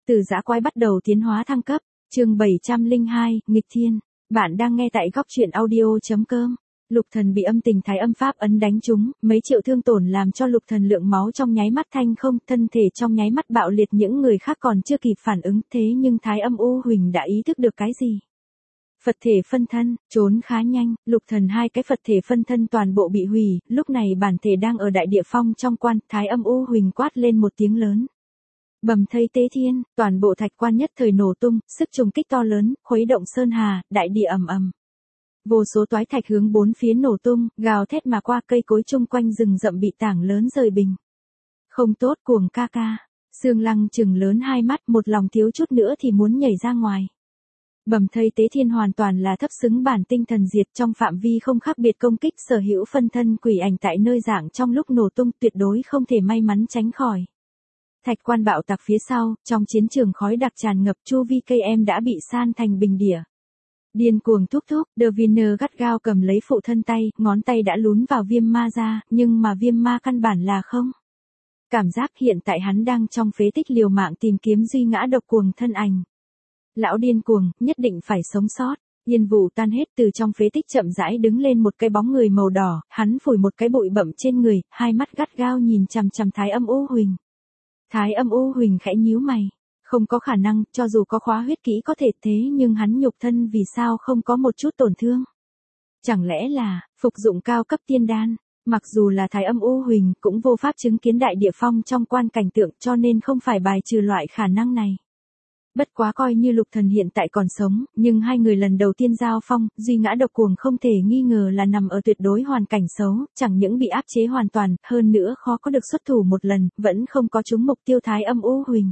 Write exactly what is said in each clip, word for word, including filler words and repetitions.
Từ dã quái bắt đầu tiến hóa thăng cấp, chương bảy trăm lẻ hai, nghịch thiên. Bạn đang nghe tại góc truyện audio.com. Lục Thần bị âm tình thái âm pháp ấn đánh trúng, mấy triệu thương tổn làm cho Lục Thần lượng máu trong nháy mắt thanh không, thân thể trong nháy mắt bạo liệt, những người khác còn chưa kịp phản ứng, thế nhưng Thái Âm U Huỳnh đã ý thức được cái gì. Phật thể phân thân, trốn khá nhanh, Lục Thần hai cái Phật thể phân thân toàn bộ bị hủy, lúc này bản thể đang ở đại địa phong trong quan, Thái Âm U Huỳnh quát lên một tiếng lớn. Bầm thây tế thiên, toàn bộ thạch quan nhất thời nổ tung, sức trùng kích to lớn, khuấy động sơn hà, đại địa ầm ầm. Vô số toái thạch hướng bốn phía nổ tung, gào thét mà qua, cây cối chung quanh rừng rậm bị tảng lớn rời bình. Không tốt, Cuồng ca ca. Sương Lăng trừng lớn hai mắt, một lòng thiếu chút nữa thì muốn nhảy ra ngoài. Bầm thây tế thiên hoàn toàn là thấp xứng bản tinh thần diệt, trong phạm vi không khác biệt công kích sở hữu phân thân quỷ ảnh tại nơi dạng trong lúc nổ tung, tuyệt đối không thể may mắn tránh khỏi. Thạch quan bạo tạc phía sau, trong chiến trường khói đặc tràn ngập, chu vi cây em đã bị san thành bình địa. Điên cuồng thúc thúc, Deviner gắt gao cầm lấy phụ thân tay, ngón tay đã lún vào viêm ma ra, nhưng mà viêm ma căn bản là không. Cảm giác hiện tại hắn đang trong phế tích liều mạng tìm kiếm duy ngã độc cuồng thân ảnh. Lão điên cuồng, nhất định phải sống sót. Yên vụ tan hết, từ trong phế tích chậm rãi đứng lên một cái bóng người màu đỏ, hắn phủi một cái bụi bặm trên người, hai mắt gắt gao nhìn chằm chằm Thái Âm U Huỳnh. Thái Âm U Huỳnh khẽ nhíu mày. Không có khả năng, cho dù có khóa huyết kỹ có thể, thế nhưng hắn nhục thân vì sao không có một chút tổn thương? Chẳng lẽ là, phục dụng cao cấp tiên đan? Mặc dù là Thái Âm U Huỳnh cũng vô pháp chứng kiến đại địa phong trong quan cảnh tượng, cho nên không phải bài trừ loại khả năng này. Bất quá coi như Lục Thần hiện tại còn sống, nhưng hai người lần đầu tiên giao phong, duy ngã độc cuồng không thể nghi ngờ là nằm ở tuyệt đối hoàn cảnh xấu, chẳng những bị áp chế hoàn toàn, hơn nữa khó có được xuất thủ một lần, vẫn không có trúng mục tiêu Thái Âm U Huỳnh.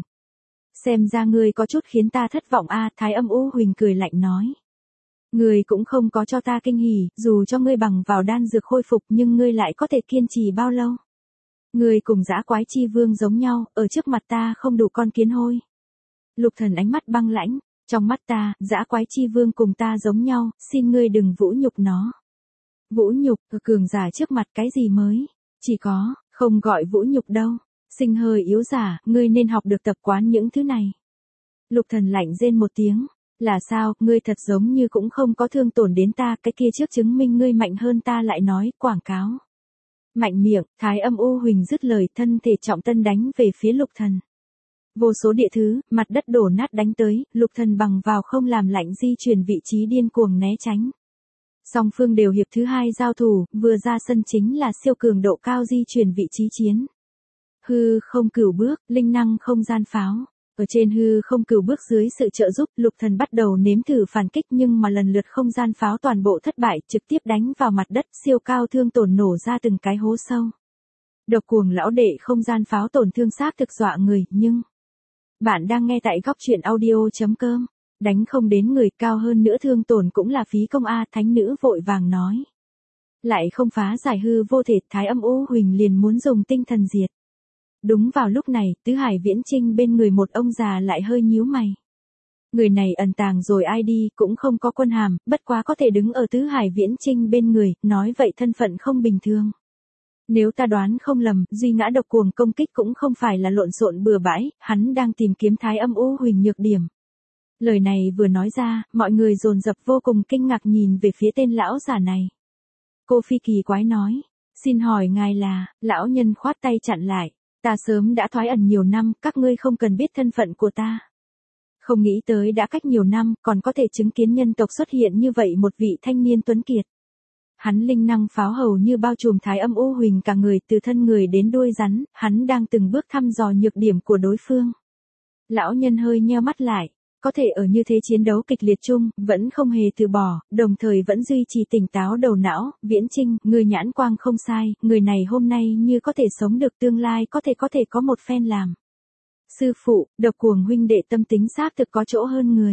Xem ra ngươi có chút khiến ta thất vọng a, Thái Âm U Huỳnh cười lạnh nói. Ngươi cũng không có cho ta kinh hỉ, dù cho ngươi bằng vào đan dược khôi phục nhưng ngươi lại có thể kiên trì bao lâu? Ngươi cùng dã quái chi vương giống nhau, ở trước mặt ta không đủ con kiến hôi. Lục Thần ánh mắt băng lãnh, trong mắt ta, dã quái chi vương cùng ta giống nhau, xin ngươi đừng vũ nhục nó. Vũ nhục, cường giả trước mặt cái gì mới? Chỉ có, không gọi vũ nhục đâu. Sinh hơi yếu giả, ngươi nên học được tập quán những thứ này. Lục Thần lạnh rên một tiếng, là sao, ngươi thật giống như cũng không có thương tổn đến ta, cái kia trước chứng minh ngươi mạnh hơn ta lại nói, quảng cáo. Mạnh miệng, Thái Âm U Huỳnh dứt lời, thân thể trọng tân đánh về phía Lục Thần. Vô số địa thứ, mặt đất đổ nát đánh tới, Lục Thần bằng vào không làm lạnh di chuyển vị trí điên cuồng né tránh. Song phương đều hiệp thứ hai giao thủ, vừa ra sân chính là siêu cường độ cao di chuyển vị trí chiến. Hư không cửu bước, linh năng không gian pháo. Ở trên hư không cửu bước dưới sự trợ giúp, Lục Thần bắt đầu nếm thử phản kích nhưng mà lần lượt không gian pháo toàn bộ thất bại, trực tiếp đánh vào mặt đất, siêu cao thương tổn nổ ra từng cái hố sâu. Độc cuồng lão đệ không gian pháo tổn thương xác thực dọa người, nhưng... Bạn đang nghe tại góc truyện audio.com. Đánh không đến người, cao hơn nữa thương tổn cũng là phí công a, thánh nữ vội vàng nói. Lại không phá giải hư vô thể, Thái Âm U Huỳnh liền muốn dùng tinh thần diệt. Đúng vào lúc này, Tứ Hải Viễn Trinh bên người một ông già lại hơi nhíu mày. Người này ẩn tàng rồi ai đi, cũng không có quân hàm, bất quá có thể đứng ở Tứ Hải Viễn Trinh bên người, nói vậy thân phận không bình thường. Nếu ta đoán không lầm, duy ngã độc cuồng công kích cũng không phải là lộn xộn bừa bãi, hắn đang tìm kiếm Thái Âm U Huỳnh nhược điểm. Lời này vừa nói ra, mọi người dồn dập vô cùng kinh ngạc nhìn về phía tên lão giả này. Cô Phi kỳ quái nói, xin hỏi ngài là, lão nhân khoát tay chặn lại. Ta sớm đã thoái ẩn nhiều năm, các ngươi không cần biết thân phận của ta. Không nghĩ tới đã cách nhiều năm, còn có thể chứng kiến nhân tộc xuất hiện như vậy một vị thanh niên tuấn kiệt. Hắn linh năng pháo hầu như bao trùm Thái Âm U Huỳnh cả người, từ thân người đến đuôi rắn, hắn đang từng bước thăm dò nhược điểm của đối phương. Lão nhân hơi nheo mắt lại, có thể ở như thế chiến đấu kịch liệt chung, vẫn không hề từ bỏ, đồng thời vẫn duy trì tỉnh táo đầu não. Viễn Trinh, người nhãn quang không sai, người này hôm nay như có thể sống được tương lai có thể có thể có một phen làm. Sư phụ, độc cuồng huynh đệ tâm tính xác thực có chỗ hơn người.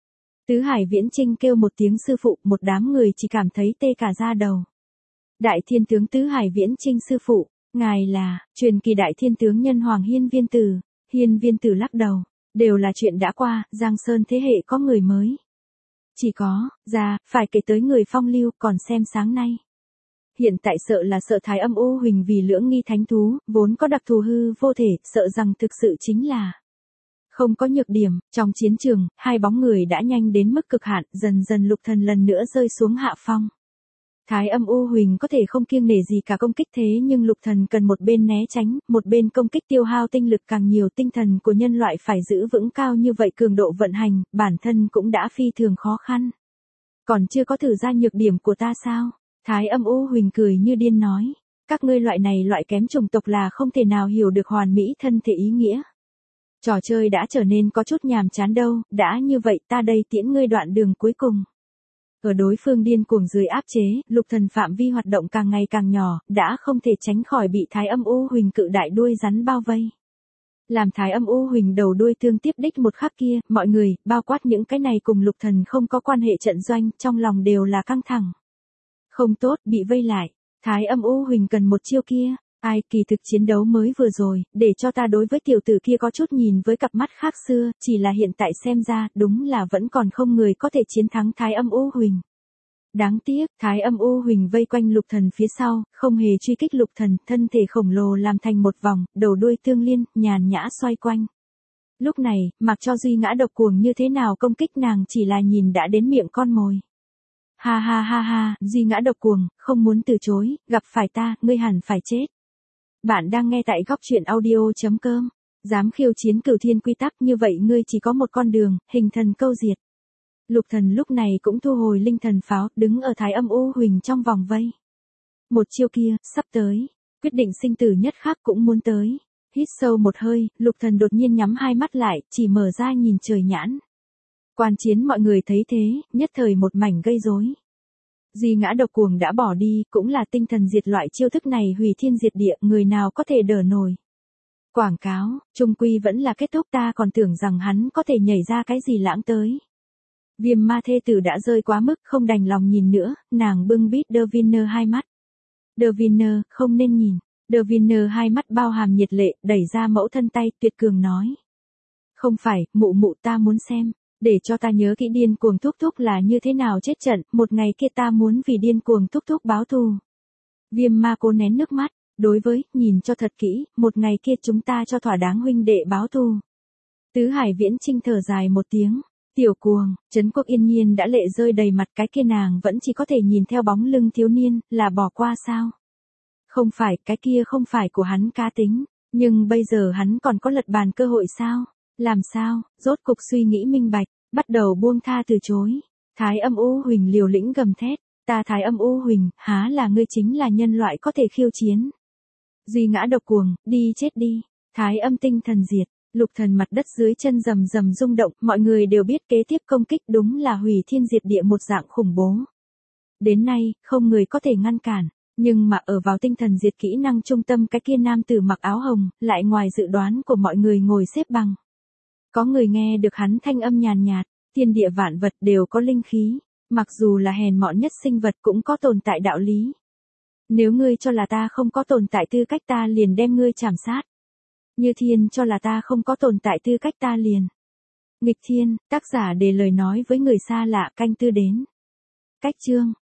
Tứ Hải Viễn Trinh kêu một tiếng sư phụ, một đám người chỉ cảm thấy tê cả da đầu. Đại thiên tướng Tứ Hải Viễn Trinh sư phụ, ngài là, truyền kỳ đại thiên tướng nhân hoàng Hiên Viên Tử. Hiên Viên Tử lắc đầu. Đều là chuyện đã qua, Giang Sơn thế hệ có người mới. Chỉ có, ra, phải kể tới người phong lưu, còn xem sáng nay. Hiện tại sợ là sợ Thái Âm U Huỳnh vì lưỡng nghi thánh thú, vốn có đặc thù hư vô thể, sợ rằng thực sự chính là Không có nhược điểm, trong chiến trường, hai bóng người đã nhanh đến mức cực hạn, dần dần Lục Thần lần nữa rơi xuống hạ phong. Thái Âm U Huỳnh có thể không kiêng nể gì cả công kích thế nhưng Lục Thần cần một bên né tránh, một bên công kích tiêu hao tinh lực càng nhiều, tinh thần của nhân loại phải giữ vững cao như vậy cường độ vận hành, bản thân cũng đã phi thường khó khăn. Còn chưa có thử ra nhược điểm của ta sao? Thái Âm U Huỳnh cười như điên nói. Các ngươi loại này loại kém chủng tộc là không thể nào hiểu được hoàn mỹ thân thể ý nghĩa. Trò chơi đã trở nên có chút nhàm chán đâu, đã như vậy ta đây tiễn ngươi đoạn đường cuối cùng. Ở đối phương điên cuồng dưới áp chế, Lục Thần phạm vi hoạt động càng ngày càng nhỏ, đã không thể tránh khỏi bị Thái Âm U Huỳnh cự đại đuôi rắn bao vây. Làm Thái Âm U Huỳnh đầu đuôi tương tiếp đích một khắc kia, mọi người, bao quát những cái này cùng Lục Thần không có quan hệ trận doanh, trong lòng đều là căng thẳng. Không tốt, bị vây lại. Thái Âm U Huỳnh cần một chiêu kia. Ai, kỳ thực chiến đấu mới vừa rồi, để cho ta đối với tiểu tử kia có chút nhìn với cặp mắt khác xưa, chỉ là hiện tại xem ra, đúng là vẫn còn không người có thể chiến thắng Thái Âm U Huỳnh. Đáng tiếc, Thái Âm U Huỳnh vây quanh Lục Thần phía sau, không hề truy kích Lục Thần, thân thể khổng lồ làm thành một vòng, đầu đuôi tương liên, nhàn nhã xoay quanh. Lúc này, mặc cho Duy Ngã độc cuồng như thế nào công kích nàng chỉ là nhìn đã đến miệng con mồi. Ha ha ha ha, Duy Ngã độc cuồng, không muốn từ chối, gặp phải ta, ngươi hẳn phải chết. Bạn đang nghe tại góc truyện audio.com. Dám khiêu chiến cửu thiên quy tắc như vậy ngươi chỉ có một con đường, hình thần câu diệt. Lục Thần lúc này cũng thu hồi linh thần pháo, đứng ở Thái Âm U Huỳnh trong vòng vây. Một chiêu kia, sắp tới. Quyết định sinh tử nhất khắc cũng muốn tới. Hít sâu một hơi, Lục Thần đột nhiên nhắm hai mắt lại, chỉ mở ra nhìn trời nhãn. Quan chiến mọi người thấy thế, nhất thời một mảnh gây rối. Duy Ngã độc cuồng đã bỏ đi, cũng là tinh thần diệt loại chiêu thức này hủy thiên diệt địa, người nào có thể đỡ nổi. Quảng cáo, trung quy vẫn là kết thúc, ta còn tưởng rằng hắn có thể nhảy ra cái gì lãng tới. Viêm ma thê tử đã rơi quá mức, không đành lòng nhìn nữa, nàng bưng bít De Vinner hai mắt. De Vinner, không nên nhìn. De Vinner hai mắt bao hàm nhiệt lệ, đẩy ra mẫu thân tay, tuyệt cường nói. Không phải, mụ mụ ta muốn xem. Để cho ta nhớ kỹ điên cuồng thúc thúc là như thế nào chết trận, một ngày kia ta muốn vì điên cuồng thúc thúc báo thù. Viêm ma cố nén nước mắt, đối với, nhìn cho thật kỹ, một ngày kia chúng ta cho thỏa đáng huynh đệ báo thù. Tứ Hải Viễn Trinh thở dài một tiếng, tiểu cuồng, Trấn Quốc yên nhiên đã lệ rơi đầy mặt, cái kia nàng vẫn chỉ có thể nhìn theo bóng lưng thiếu niên, là bỏ qua sao? Không phải, cái kia không phải của hắn cá tính, nhưng bây giờ hắn còn có lật bàn cơ hội sao? Làm sao, rốt cục suy nghĩ minh bạch, bắt đầu buông tha từ chối. Thái Âm U Huỳnh liều lĩnh gầm thét, ta Thái Âm U Huỳnh, há là ngươi chính là nhân loại có thể khiêu chiến. Duy Ngã độc cuồng, đi chết đi. Thái Âm tinh thần diệt, Lục Thần mặt đất dưới chân rầm rầm rung động, mọi người đều biết kế tiếp công kích đúng là hủy thiên diệt địa một dạng khủng bố. Đến nay, không người có thể ngăn cản. Nhưng mà ở vào tinh thần diệt kỹ năng trung tâm cái kia nam tử mặc áo hồng, lại ngoài dự đoán của mọi người ngồi xếp bằng. Có người nghe được hắn thanh âm nhàn nhạt, thiên địa vạn vật đều có linh khí, mặc dù là hèn mọn nhất sinh vật cũng có tồn tại đạo lý. Nếu ngươi cho là ta không có tồn tại tư cách ta liền đem ngươi chảm sát. Như thiên cho là ta không có tồn tại tư cách ta liền. Nghịch thiên, tác giả để lời nói với người xa lạ, canh tư đến. Cách chương.